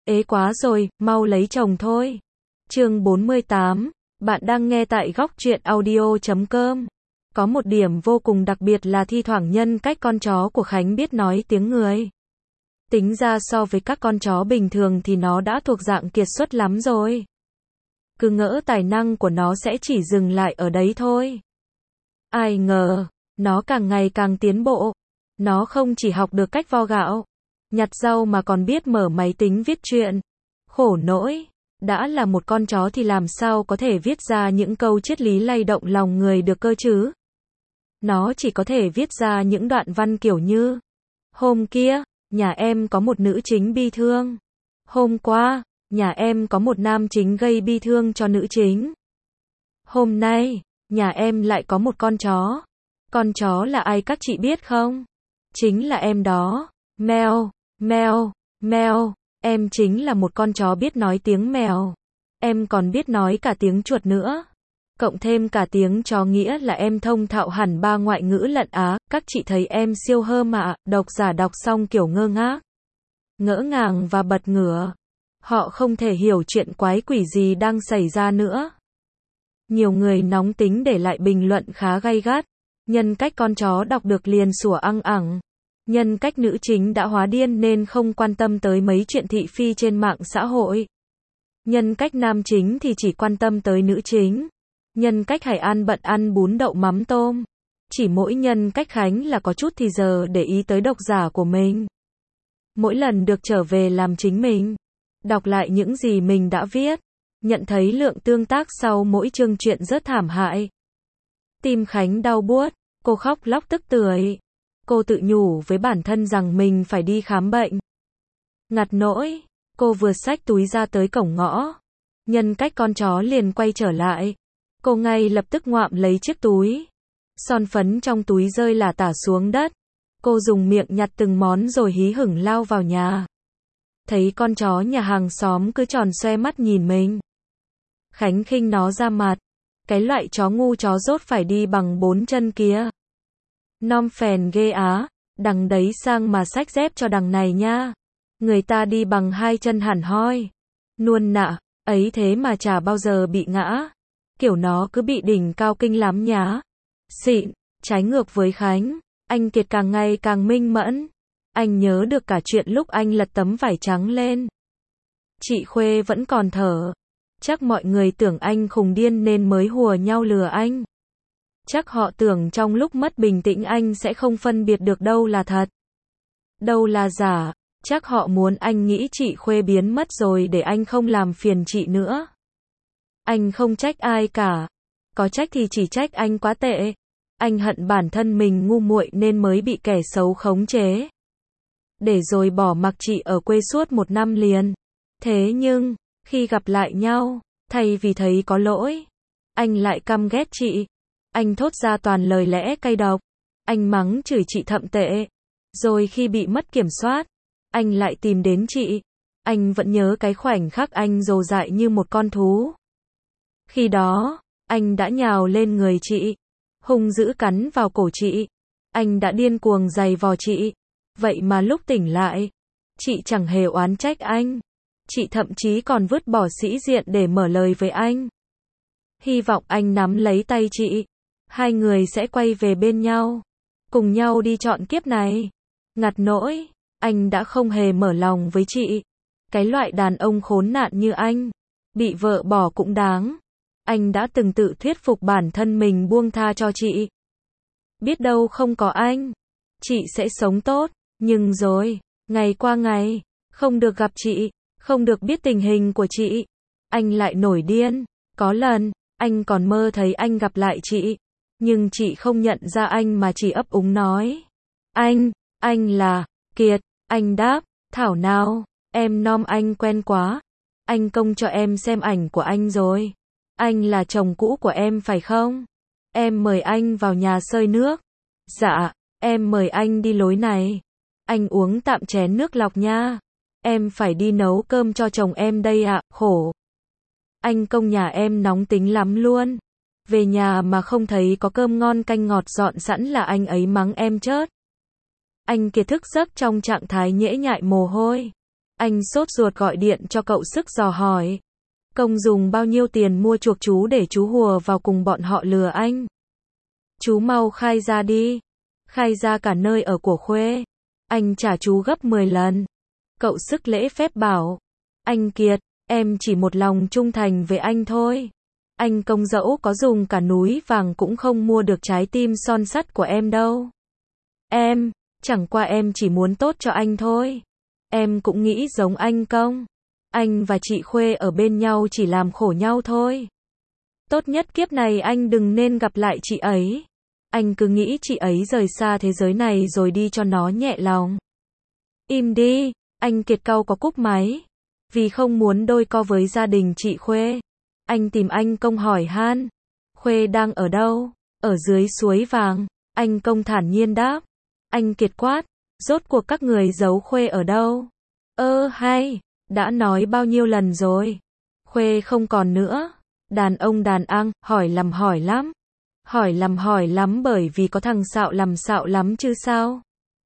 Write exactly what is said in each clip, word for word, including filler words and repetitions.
Ế quá rồi, mau lấy chồng thôi. Chương bốn mươi tám, bạn đang nghe tại góc truyện audio chấm com. Có một điểm vô cùng đặc biệt là thi thoảng nhân cách con chó của Khánh biết nói tiếng người. Tính ra so với các con chó bình thường thì nó đã thuộc dạng kiệt xuất lắm rồi. Cứ ngỡ tài năng của nó sẽ chỉ dừng lại ở đấy thôi. Ai ngờ, nó càng ngày càng tiến bộ. Nó không chỉ học được cách vo gạo, nhặt rau mà còn biết mở máy tính viết truyện. Khổ nỗi, đã là một con chó thì làm sao có thể viết ra những câu triết lý lay động lòng người được cơ chứ? Nó chỉ có thể viết ra những đoạn văn kiểu như: hôm kia, nhà em có một nữ chính bi thương. Hôm qua, nhà em có một nam chính gây bi thương cho nữ chính. Hôm nay, nhà em lại có một con chó. Con chó là ai các chị biết không? Chính là em đó. Mèo, mèo, mèo. Em chính là một con chó biết nói tiếng mèo. Em còn biết nói cả tiếng chuột nữa. Cộng thêm cả tiếng chó nghĩa là em thông thạo hẳn ba ngoại ngữ lẫn Á. Các chị thấy em siêu hơm ạ. Độc giả đọc xong kiểu ngơ ngác, ngỡ ngàng và bật ngửa. Họ không thể hiểu chuyện quái quỷ gì đang xảy ra nữa. Nhiều người nóng tính để lại bình luận khá gay gắt. Nhân cách con chó đọc được liền sủa ăng ẳng. Nhân cách nữ chính đã hóa điên nên không quan tâm tới mấy chuyện thị phi trên mạng xã hội. Nhân cách nam chính thì chỉ quan tâm tới nữ chính. Nhân cách Hải An bận ăn bún đậu mắm tôm. Chỉ mỗi nhân cách Khánh là có chút thì giờ để ý tới độc giả của mình. Mỗi lần được trở về làm chính mình, đọc lại những gì mình đã viết, nhận thấy lượng tương tác sau mỗi chương truyện rất thảm hại. Tim Khánh đau buốt, cô khóc lóc tức tưởi. Cô tự nhủ với bản thân rằng mình phải đi khám bệnh. Ngặt nỗi, cô vừa xách túi ra tới cổng ngõ. Nhân cách con chó liền quay trở lại. Cô ngay lập tức ngoạm lấy chiếc túi. Son phấn trong túi rơi lả tả xuống đất. Cô dùng miệng nhặt từng món rồi hí hửng lao vào nhà. Thấy con chó nhà hàng xóm cứ tròn xoe mắt nhìn mình. Khánh khinh nó ra mặt. Cái loại chó ngu chó dốt phải đi bằng bốn chân kia. Nom phèn ghê á, đằng đấy sang mà xách dép cho đằng này nha. Người ta đi bằng hai chân hẳn hoi. Nuôn nạ, ấy thế mà chả bao giờ bị ngã. Kiểu nó cứ bị đỉnh cao kinh lắm nhá. Xịn, trái ngược với Khánh, anh Kiệt càng ngày càng minh mẫn. Anh nhớ được cả chuyện lúc anh lật tấm vải trắng lên. Chị Khuê vẫn còn thở. Chắc mọi người tưởng anh khùng điên nên mới hùa nhau lừa anh. Chắc họ tưởng trong lúc mất bình tĩnh anh sẽ không phân biệt được đâu là thật, đâu là giả. Chắc họ muốn anh nghĩ chị Khuê biến mất rồi để anh không làm phiền chị nữa. Anh không trách ai cả. Có trách thì chỉ trách anh quá tệ. Anh hận bản thân mình ngu muội nên mới bị kẻ xấu khống chế. Để rồi bỏ mặc chị ở quê suốt một năm liền. Thế nhưng, khi gặp lại nhau, thay vì thấy có lỗi, anh lại căm ghét chị. Anh thốt ra toàn lời lẽ cay độc. Anh mắng chửi chị thậm tệ. Rồi khi bị mất kiểm soát, anh lại tìm đến chị. Anh vẫn nhớ cái khoảnh khắc anh rồ dại như một con thú. Khi đó, anh đã nhào lên người chị, hung dữ cắn vào cổ chị. Anh đã điên cuồng giày vò chị. Vậy mà lúc tỉnh lại, chị chẳng hề oán trách anh. Chị thậm chí còn vứt bỏ sĩ diện để mở lời với anh. Hy vọng anh nắm lấy tay chị. Hai người sẽ quay về bên nhau. Cùng nhau đi trọn kiếp này. Ngặt nỗi, anh đã không hề mở lòng với chị. Cái loại đàn ông khốn nạn như anh, bị vợ bỏ cũng đáng. Anh đã từng tự thuyết phục bản thân mình buông tha cho chị. Biết đâu không có anh, chị sẽ sống tốt. Nhưng rồi, ngày qua ngày, không được gặp chị, không được biết tình hình của chị, anh lại nổi điên. Có lần, anh còn mơ thấy anh gặp lại chị. Nhưng chị không nhận ra anh mà chỉ ấp úng nói: Anh, anh là Kiệt. Anh đáp: Thảo nào, em nom anh quen quá. Anh công cho em xem ảnh của anh rồi. Anh là chồng cũ của em phải không? Em mời anh vào nhà xơi nước. Dạ, em mời anh đi lối này. Anh uống tạm chén nước lọc nha. Em phải đi nấu cơm cho chồng em đây ạ, khổ. Anh công nhà em nóng tính lắm luôn. Về nhà mà không thấy có cơm ngon canh ngọt dọn sẵn là anh ấy mắng em chớt. Anh Kiệt thức giấc trong trạng thái nhễ nhại mồ hôi. Anh sốt ruột gọi điện cho cậu sức dò hỏi. Công dùng bao nhiêu tiền mua chuộc chú để chú hùa vào cùng bọn họ lừa anh? Chú mau khai ra đi. Khai ra cả nơi ở của Khuê. Anh trả chú gấp mười lần. Cậu sức lễ phép bảo. Anh Kiệt, em chỉ một lòng trung thành với anh thôi. Anh Công dẫu có dùng cả núi vàng cũng không mua được trái tim son sắt của em đâu. Em, chẳng qua em chỉ muốn tốt cho anh thôi. Em cũng nghĩ giống anh Công. Anh và chị Khuê ở bên nhau chỉ làm khổ nhau thôi. Tốt nhất kiếp này anh đừng nên gặp lại chị ấy. Anh cứ nghĩ chị ấy rời xa thế giới này rồi đi cho nó nhẹ lòng. Im đi, anh Kiệt cau có cúp máy. Vì không muốn đôi co với gia đình chị Khuê, anh tìm anh Công hỏi han. Khuê đang ở đâu? Ở dưới suối vàng. Anh Công thản nhiên đáp. Anh Kiệt quát. Rốt cuộc các người giấu Khuê ở đâu? Ơ hay, đã nói bao nhiêu lần rồi. Khuê không còn nữa. Đàn ông đàn ăn, hỏi lầm hỏi lắm. Hỏi lầm hỏi lắm bởi vì có thằng xạo lầm xạo lắm chứ sao?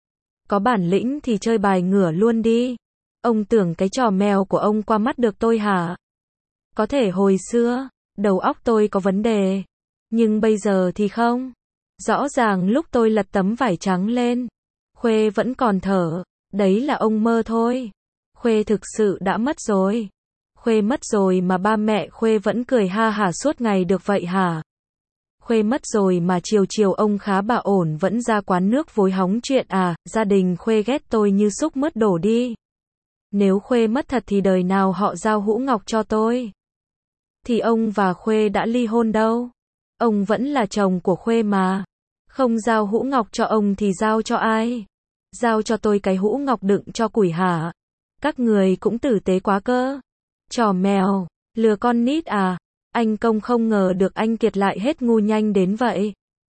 Có bản lĩnh thì chơi bài ngửa luôn đi. Ông tưởng cái trò mèo của ông qua mắt được tôi hả? Có thể hồi xưa, đầu óc tôi có vấn đề. Nhưng bây giờ thì không. Rõ ràng lúc tôi lật tấm vải trắng lên, Khuê vẫn còn thở. Đấy là ông mơ thôi. Khuê thực sự đã mất rồi. Khuê mất rồi mà ba mẹ Khuê vẫn cười ha hả suốt ngày được vậy hả? Khuê mất rồi mà chiều chiều ông khá bà ổn vẫn ra quán nước vối hóng chuyện à? Gia đình Khuê ghét tôi như xúc mướt đổ đi. Nếu Khuê mất thật thì đời nào họ giao hũ ngọc cho tôi? Thì ông và Khuê đã ly hôn đâu. Ông vẫn là chồng của Khuê mà. Không giao hũ ngọc cho ông thì giao cho ai? Giao cho tôi cái hũ ngọc đựng cho củi hả? Các người cũng tử tế quá cơ. Trò mèo, lừa con nít à? Anh Công không ngờ được anh Kiệt lại hết ngu nhanh đến vậy.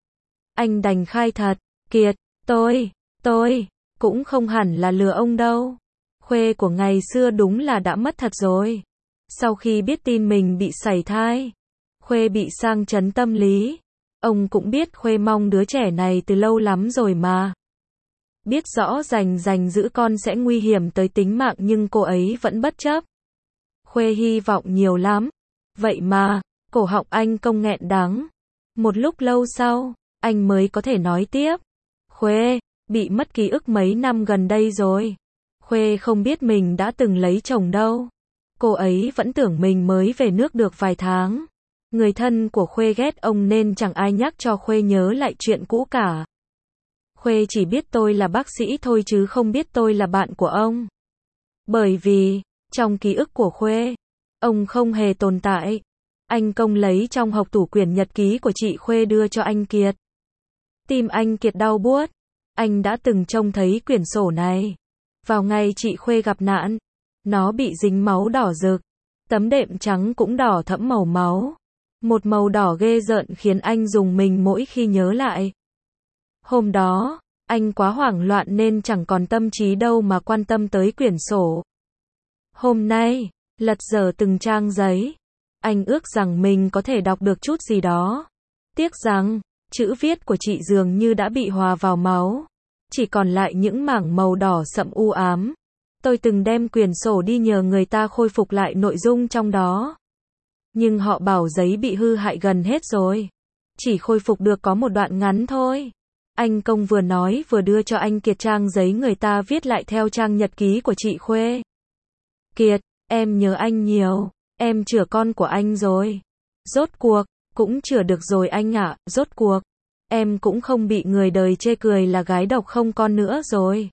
Anh đành khai thật. Kiệt, tôi, tôi, cũng không hẳn là lừa ông đâu. Khuê của ngày xưa đúng là đã mất thật rồi. Sau khi biết tin mình bị sảy thai, Khuê bị sang chấn tâm lý. Ông cũng biết Khuê mong đứa trẻ này từ lâu lắm rồi mà. Biết rõ rành rành giữ con sẽ nguy hiểm tới tính mạng nhưng cô ấy vẫn bất chấp. Khuê hy vọng nhiều lắm. Vậy mà, cổ họng anh Công nghẹn đắng. Một lúc lâu sau, anh mới có thể nói tiếp. Khuê, bị mất ký ức mấy năm gần đây rồi. Khuê không biết mình đã từng lấy chồng đâu. Cô ấy vẫn tưởng mình mới về nước được vài tháng. Người thân của Khuê ghét ông nên chẳng ai nhắc cho Khuê nhớ lại chuyện cũ cả. Khuê chỉ biết tôi là bác sĩ thôi chứ không biết tôi là bạn của ông. Bởi vì, trong ký ức của Khuê, ông không hề tồn tại. Anh Công lấy trong hộc tủ quyển nhật ký của chị Khuê đưa cho anh Kiệt. Tim anh Kiệt đau buốt. Anh đã từng trông thấy quyển sổ này. Vào ngày chị Khuê gặp nạn, nó bị dính máu đỏ rực. Tấm đệm trắng cũng đỏ thẫm màu máu. Một màu đỏ ghê rợn khiến anh rùng mình mỗi khi nhớ lại. Hôm đó, anh quá hoảng loạn nên chẳng còn tâm trí đâu mà quan tâm tới quyển sổ. Hôm nay, lật dở từng trang giấy, anh ước rằng mình có thể đọc được chút gì đó. Tiếc rằng, chữ viết của chị dường như đã bị hòa vào máu. Chỉ còn lại những mảng màu đỏ sậm u ám. Tôi từng đem quyển sổ đi nhờ người ta khôi phục lại nội dung trong đó. Nhưng họ bảo giấy bị hư hại gần hết rồi. Chỉ khôi phục được có một đoạn ngắn thôi. Anh Công vừa nói vừa đưa cho anh Kiệt trang giấy người ta viết lại theo trang nhật ký của chị Khuê. Kiệt, em nhớ anh nhiều. Em chữa con của anh rồi. Rốt cuộc, cũng chữa được rồi anh ạ. Rốt cuộc, em cũng không bị người đời chê cười là gái độc không con nữa rồi.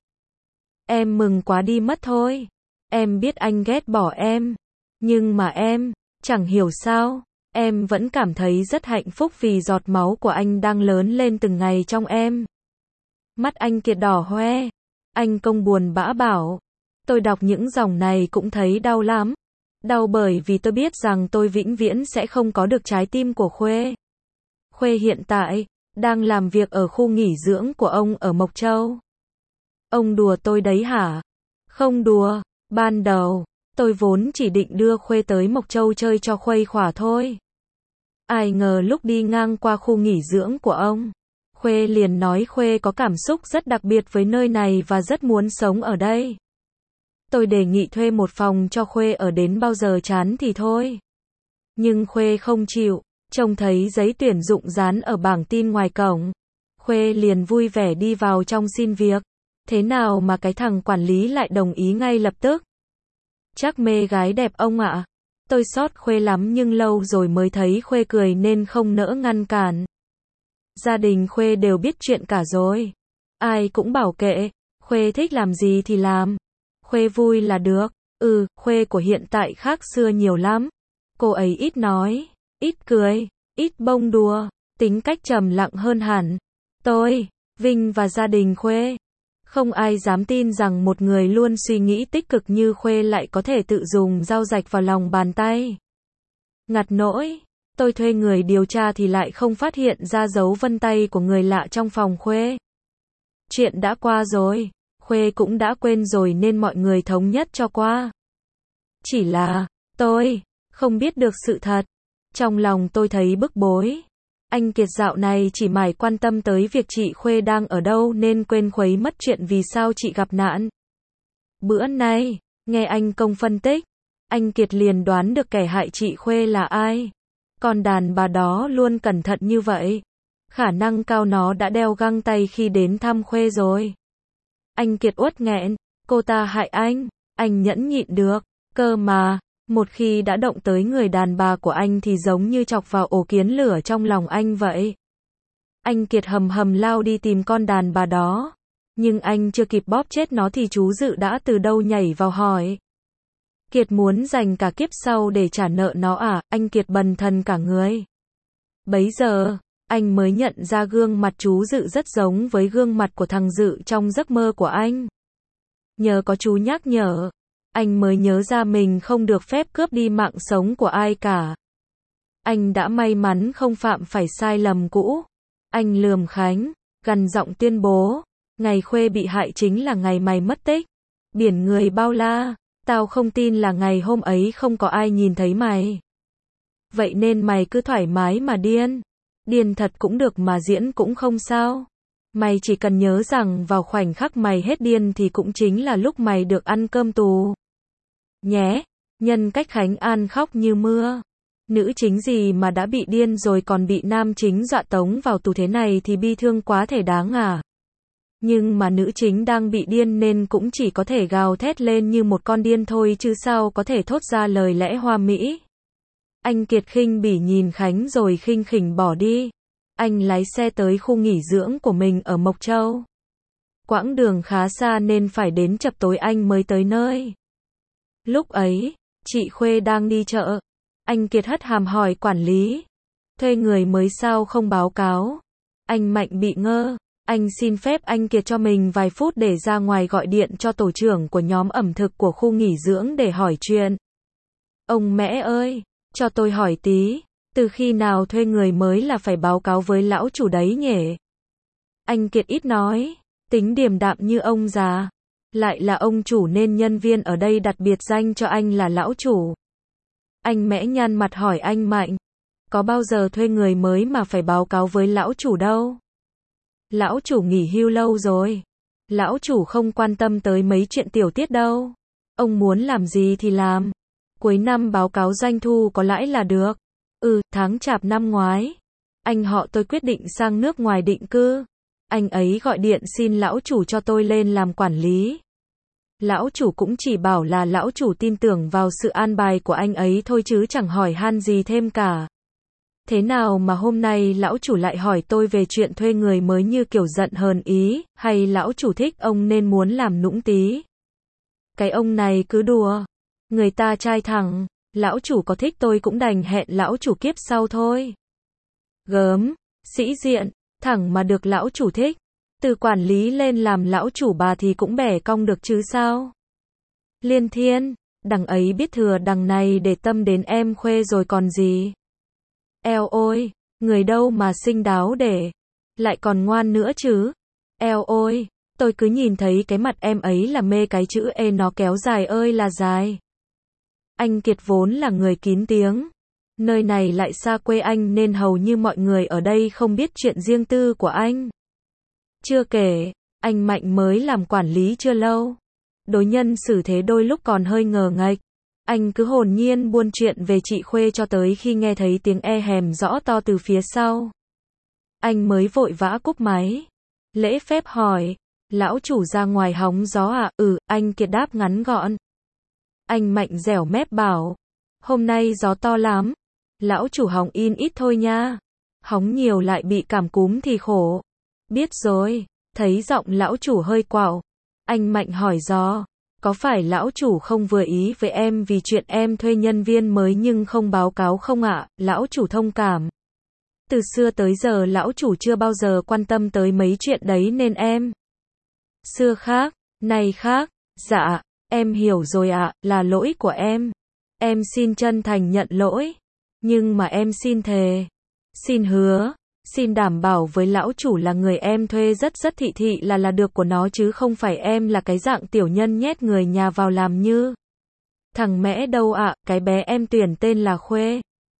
Em mừng quá đi mất thôi. Em biết anh ghét bỏ em. Nhưng mà em, chẳng hiểu sao, em vẫn cảm thấy rất hạnh phúc vì giọt máu của anh đang lớn lên từng ngày trong em. Mắt anh Kiệt đỏ hoe. Anh Công buồn bã bảo. Tôi đọc những dòng này cũng thấy đau lắm. Đau bởi vì tôi biết rằng tôi vĩnh viễn sẽ không có được trái tim của Khuê. Khuê hiện tại, đang làm việc ở khu nghỉ dưỡng của ông ở Mộc Châu. Ông đùa tôi đấy hả? Không đùa, ban đầu, tôi vốn chỉ định đưa Khuê tới Mộc Châu chơi cho khuây khỏa thôi. Ai ngờ lúc đi ngang qua khu nghỉ dưỡng của ông, Khuê liền nói Khuê có cảm xúc rất đặc biệt với nơi này và rất muốn sống ở đây. Tôi đề nghị thuê một phòng cho Khuê ở đến bao giờ chán thì thôi. Nhưng Khuê không chịu, trông thấy giấy tuyển dụng dán ở bảng tin ngoài cổng. Khuê liền vui vẻ đi vào trong xin việc. Thế nào mà cái thằng quản lý lại đồng ý ngay lập tức? Chắc mê gái đẹp ông ạ. Tôi xót Khuê lắm nhưng lâu rồi mới thấy Khuê cười nên không nỡ ngăn cản. Gia đình Khuê đều biết chuyện cả rồi. Ai cũng bảo kệ, Khuê thích làm gì thì làm. Khuê vui là được. Ừ, Khuê của hiện tại khác xưa nhiều lắm. Cô ấy ít nói, ít cười, ít bông đùa, tính cách trầm lặng hơn hẳn. Tôi, Vinh và gia đình Khuê, không ai dám tin rằng một người luôn suy nghĩ tích cực như Khuê lại có thể tự dùng dao rạch vào lòng bàn tay. Ngặt nỗi, tôi thuê người điều tra thì lại không phát hiện ra dấu vân tay của người lạ trong phòng Khuê. Chuyện đã qua rồi, Khuê cũng đã quên rồi nên mọi người thống nhất cho qua. Chỉ là, tôi không biết được sự thật. Trong lòng tôi thấy bức bối. Anh Kiệt dạo này chỉ mải quan tâm tới việc chị Khuê đang ở đâu nên quên khuấy mất chuyện vì sao chị gặp nạn. Bữa nay, nghe anh Công phân tích, anh Kiệt liền đoán được kẻ hại chị Khuê là ai. Còn đàn bà đó luôn cẩn thận như vậy. Khả năng cao nó đã đeo găng tay khi đến thăm Khuê rồi. Anh Kiệt uất nghẹn, cô ta hại anh, anh nhẫn nhịn được, cơ mà. Một khi đã động tới người đàn bà của anh thì giống như chọc vào ổ kiến lửa trong lòng anh vậy. Anh Kiệt hầm hầm lao đi tìm con đàn bà đó. Nhưng anh chưa kịp bóp chết nó thì chú Dự đã từ đâu nhảy vào hỏi. Kiệt muốn dành cả kiếp sau để trả nợ nó à? Anh Kiệt bần thần cả người. Bấy giờ, anh mới nhận ra gương mặt chú Dự rất giống với gương mặt của thằng Dự trong giấc mơ của anh. Nhờ có chú nhắc nhở, anh mới nhớ ra mình không được phép cướp đi mạng sống của ai cả. Anh đã may mắn không phạm phải sai lầm cũ. Anh lườm Khánh, gằn giọng tuyên bố, ngày Khuê bị hại chính là ngày mày mất tích. Biển người bao la, tao không tin là ngày hôm ấy không có ai nhìn thấy mày. Vậy nên mày cứ thoải mái mà điên. Điên thật cũng được mà diễn cũng không sao. Mày chỉ cần nhớ rằng vào khoảnh khắc mày hết điên thì cũng chính là lúc mày được ăn cơm tù. Nhé, nhân cách Khánh An khóc như mưa. Nữ chính gì mà đã bị điên rồi còn bị nam chính dọa tống vào tù thế này thì bi thương quá thể đáng à. Nhưng mà nữ chính đang bị điên nên cũng chỉ có thể gào thét lên như một con điên thôi chứ sao có thể thốt ra lời lẽ hoa mỹ. Anh Kiệt khinh bỉ nhìn Khánh rồi khinh khỉnh bỏ đi. Anh lái xe tới khu nghỉ dưỡng của mình ở Mộc Châu. Quãng đường khá xa nên phải đến chập tối anh mới tới nơi. Lúc ấy, chị Khuê đang đi chợ. Anh Kiệt hất hàm hỏi quản lý. Thuê người mới sao không báo cáo? Anh Mạnh bị ngơ. Anh xin phép anh Kiệt cho mình vài phút để ra ngoài gọi điện cho tổ trưởng của nhóm ẩm thực của khu nghỉ dưỡng để hỏi chuyện. Ông mẹ ơi, cho tôi hỏi tí. Từ khi nào thuê người mới là phải báo cáo với lão chủ đấy nhỉ? Anh Kiệt ít nói, tính điềm đạm như ông già. Lại là ông chủ nên nhân viên ở đây đặt biệt danh cho anh là lão chủ. Anh mẽ nhăn mặt hỏi anh Mạnh. Có bao giờ thuê người mới mà phải báo cáo với lão chủ đâu? Lão chủ nghỉ hưu lâu rồi. Lão chủ không quan tâm tới mấy chuyện tiểu tiết đâu. Ông muốn làm gì thì làm. Cuối năm báo cáo doanh thu có lãi là được. Ừ, tháng chạp năm ngoái, anh họ tôi quyết định sang nước ngoài định cư. Anh ấy gọi điện xin lão chủ cho tôi lên làm quản lý. Lão chủ cũng chỉ bảo là lão chủ tin tưởng vào sự an bài của anh ấy thôi chứ chẳng hỏi han gì thêm cả. Thế nào mà hôm nay lão chủ lại hỏi tôi về chuyện thuê người mới như kiểu giận hờn ý, hay lão chủ thích ông nên muốn làm nũng tí? Cái ông này cứ đùa. Người ta trai thẳng. Lão chủ có thích tôi cũng đành hẹn lão chủ kiếp sau thôi. Gớm, sĩ diện, thẳng mà được lão chủ thích. Từ quản lý lên làm lão chủ bà thì cũng bẻ cong được chứ sao. Liên Thiên, đằng ấy biết thừa đằng này để tâm đến em Khuê rồi còn gì. Eo ôi, người đâu mà xinh đáo để, lại còn ngoan nữa chứ. Eo ôi, tôi cứ nhìn thấy cái mặt em ấy là mê cái chữ E nó kéo dài ơi là dài. Anh Kiệt vốn là người kín tiếng. Nơi này lại xa quê anh nên hầu như mọi người ở đây không biết chuyện riêng tư của anh. Chưa kể, anh Mạnh mới làm quản lý chưa lâu. Đối nhân xử thế đôi lúc còn hơi ngờ nghệch. Anh cứ hồn nhiên buôn chuyện về chị Khuê cho tới khi nghe thấy tiếng e hèm rõ to từ phía sau. Anh mới vội vã cúp máy. Lễ phép hỏi, lão chủ ra ngoài hóng gió à? Ừ, anh Kiệt đáp ngắn gọn. Anh Mạnh dẻo mép bảo, hôm nay gió to lắm. Lão chủ hóng in ít thôi nha. Hóng nhiều lại bị cảm cúm thì khổ. Biết rồi, thấy giọng lão chủ hơi quạo. Anh Mạnh hỏi dò, có phải lão chủ không vừa ý với em vì chuyện em thuê nhân viên mới nhưng không báo cáo không ạ? Lão chủ thông cảm. Từ xưa tới giờ lão chủ chưa bao giờ quan tâm tới mấy chuyện đấy nên em. Xưa khác, nay khác. Dạ, em hiểu rồi ạ, là lỗi của em. Em xin chân thành nhận lỗi. Nhưng mà em xin thề. Xin hứa. Xin đảm bảo với lão chủ là người em thuê rất rất thị thị là là được của nó chứ không phải em là cái dạng tiểu nhân nhét người nhà vào làm như. Thằng Mẽ đâu ạ, cái bé em tuyển tên là Khuê.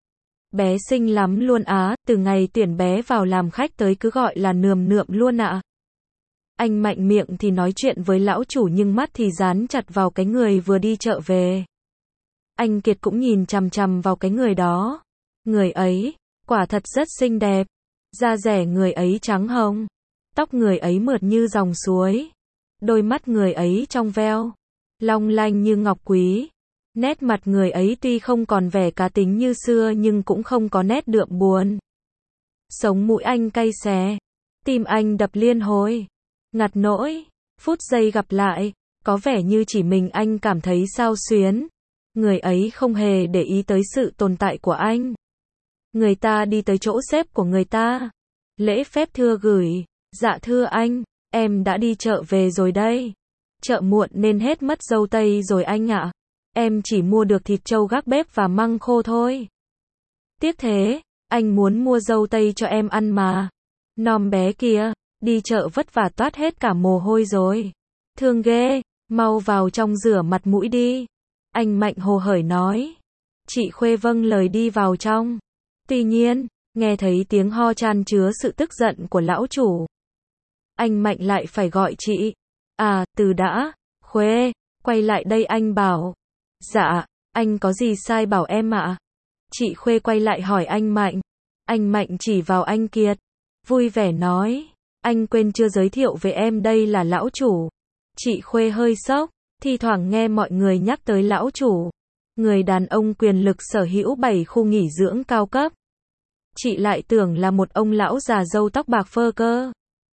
Bé xinh lắm luôn á, từ ngày tuyển bé vào làm khách tới cứ gọi là nườm nượm luôn ạ. Anh Mạnh miệng thì nói chuyện với lão chủ nhưng mắt thì dán chặt vào cái người vừa đi chợ về. Anh Kiệt cũng nhìn chằm chằm vào cái người đó. Người ấy, quả thật rất xinh đẹp. Da dẻ người ấy trắng hồng. Tóc người ấy mượt như dòng suối. Đôi mắt người ấy trong veo. Long lanh như ngọc quý. Nét mặt người ấy tuy không còn vẻ cá tính như xưa nhưng cũng không có nét đượm buồn. Sống mũi anh cay xè. Tim anh đập liên hồi. Ngặt nỗi. Phút giây gặp lại. Có vẻ như chỉ mình anh cảm thấy xao xuyến. Người ấy không hề để ý tới sự tồn tại của anh. Người ta đi tới chỗ xếp của người ta. Lễ phép thưa gửi. Dạ thưa anh, em đã đi chợ về rồi đây. Chợ muộn nên hết mất dâu tây rồi anh ạ. Em chỉ mua được thịt trâu gác bếp và măng khô thôi. Tiếc thế, anh muốn mua dâu tây cho em ăn mà. Nom bé kia, đi chợ vất vả toát hết cả mồ hôi rồi. Thương ghê, mau vào trong rửa mặt mũi đi. Anh Mạnh hồ hởi nói. Chị Khuê vâng lời đi vào trong. Tuy nhiên, nghe thấy tiếng ho chan chứa sự tức giận của lão chủ. Anh Mạnh lại phải gọi chị. À, từ đã, Khuê, quay lại đây anh bảo. Dạ, anh có gì sai bảo em ạ? Chị Khuê quay lại hỏi anh Mạnh. Anh Mạnh chỉ vào anh Kiệt. Vui vẻ nói. Anh quên chưa giới thiệu với em đây là lão chủ. Chị Khuê hơi sốc. Thi thoảng nghe mọi người nhắc tới lão chủ. Người đàn ông quyền lực sở hữu bảy khu nghỉ dưỡng cao cấp. Chị lại tưởng là một ông lão già râu tóc bạc phơ cơ.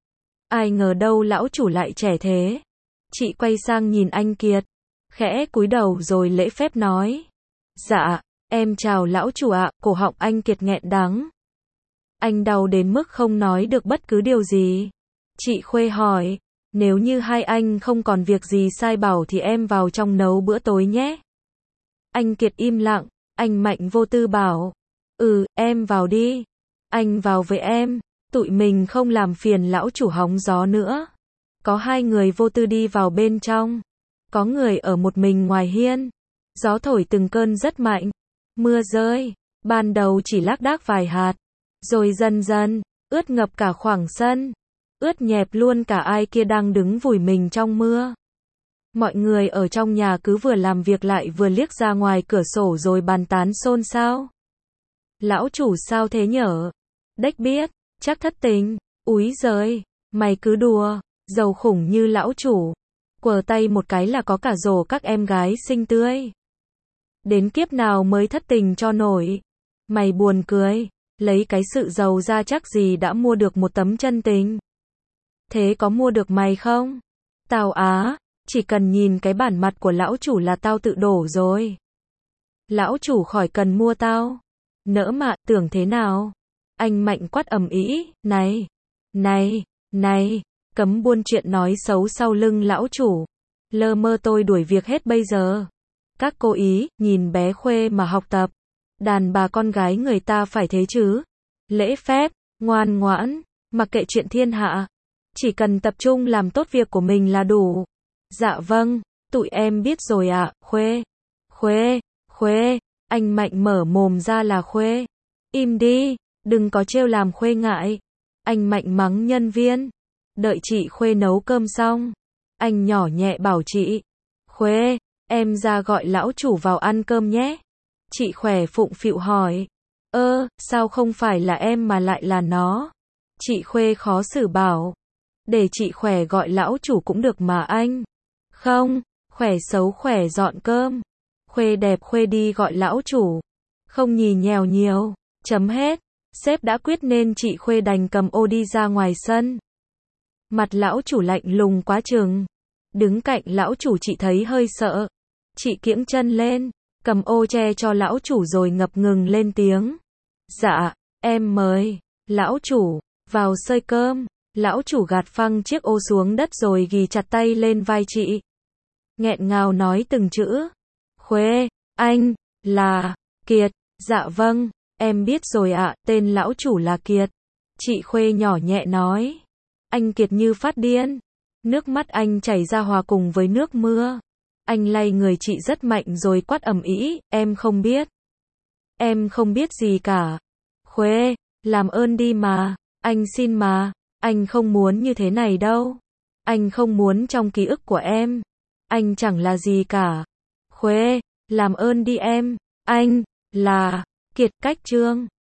Ai ngờ đâu lão chủ lại trẻ thế. Chị quay sang nhìn anh Kiệt. Khẽ cúi đầu rồi lễ phép nói. Dạ, em chào lão chủ ạ, cổ họng anh Kiệt nghẹn đắng. Anh đau đến mức không nói được bất cứ điều gì. Chị Khuê hỏi. Nếu như hai anh không còn việc gì sai bảo thì em vào trong nấu bữa tối nhé. Anh Kiệt im lặng, anh Mạnh vô tư bảo. Ừ, em vào đi. Anh vào với em, tụi mình không làm phiền lão chủ hóng gió nữa. Có hai người vô tư đi vào bên trong. Có người ở một mình ngoài hiên. Gió thổi từng cơn rất mạnh. Mưa rơi, ban đầu chỉ lác đác vài hạt. Rồi dần dần, ướt ngập cả khoảng sân. Ướt nhẹp luôn cả ai kia đang đứng vùi mình trong mưa. Mọi người ở trong nhà cứ vừa làm việc lại vừa liếc ra ngoài cửa sổ rồi bàn tán xôn xao. Lão chủ sao thế nhở? Đếch biết, chắc thất tình. Úi giời, mày cứ đùa, giàu khủng như lão chủ. Quờ tay một cái là có cả rổ các em gái xinh tươi. Đến kiếp nào mới thất tình cho nổi. Mày buồn cười, lấy cái sự giàu ra chắc gì đã mua được một tấm chân tình. Thế có mua được mày không? Tao á, chỉ cần nhìn cái bản mặt của lão chủ là tao tự đổ rồi. Lão chủ khỏi cần mua tao. Nỡ mà, tưởng thế nào? Anh Mạnh quát ầm ĩ, này, này, này, cấm buôn chuyện nói xấu sau lưng lão chủ. Lơ mơ tôi đuổi việc hết bây giờ. Các cô ý, nhìn bé Khuê mà học tập. Đàn bà con gái người ta phải thế chứ. Lễ phép, ngoan ngoãn, mặc kệ chuyện thiên hạ. Chỉ cần tập trung làm tốt việc của mình là đủ. Dạ vâng, tụi em biết rồi ạ, Khuê. Khuê, Khuê, anh Mạnh mở mồm ra là Khuê. Im đi, đừng có trêu làm Khuê ngại. Anh Mạnh mắng nhân viên. Đợi chị Khuê nấu cơm xong. Anh nhỏ nhẹ bảo chị. Khuê, em ra gọi lão chủ vào ăn cơm nhé. Chị Khỏe phụng phịu hỏi. Ơ, sao không phải là em mà lại là nó? Chị Khuê khó xử bảo. Để chị Khỏe gọi lão chủ cũng được mà anh. Không, Khỏe xấu Khỏe dọn cơm. Khuê đẹp Khuê đi gọi lão chủ. Không nhì nhèo nhiều. Chấm hết. Sếp đã quyết nên chị Khuê đành cầm ô đi ra ngoài sân. Mặt lão chủ lạnh lùng quá chừng. Đứng cạnh lão chủ chị thấy hơi sợ. Chị kiễng chân lên, cầm ô che cho lão chủ rồi ngập ngừng lên tiếng. Dạ, em mời, lão chủ, vào xơi cơm. Lão chủ gạt phăng chiếc ô xuống đất rồi ghì chặt tay lên vai chị. Nghẹn ngào nói từng chữ. Khuê, anh, là, Kiệt, dạ vâng, em biết rồi ạ, tên lão chủ là Kiệt. Chị Khuê nhỏ nhẹ nói. Anh Kiệt như phát điên. Nước mắt anh chảy ra hòa cùng với nước mưa. Anh lay người chị rất mạnh rồi quát ầm ĩ, em không biết. Em không biết gì cả. Khuê, làm ơn đi mà, anh xin mà, anh không muốn như thế này đâu. Anh không muốn trong ký ức của em. Anh chẳng là gì cả. Khuê, làm ơn đi em, anh, là, Kiệt cách chương.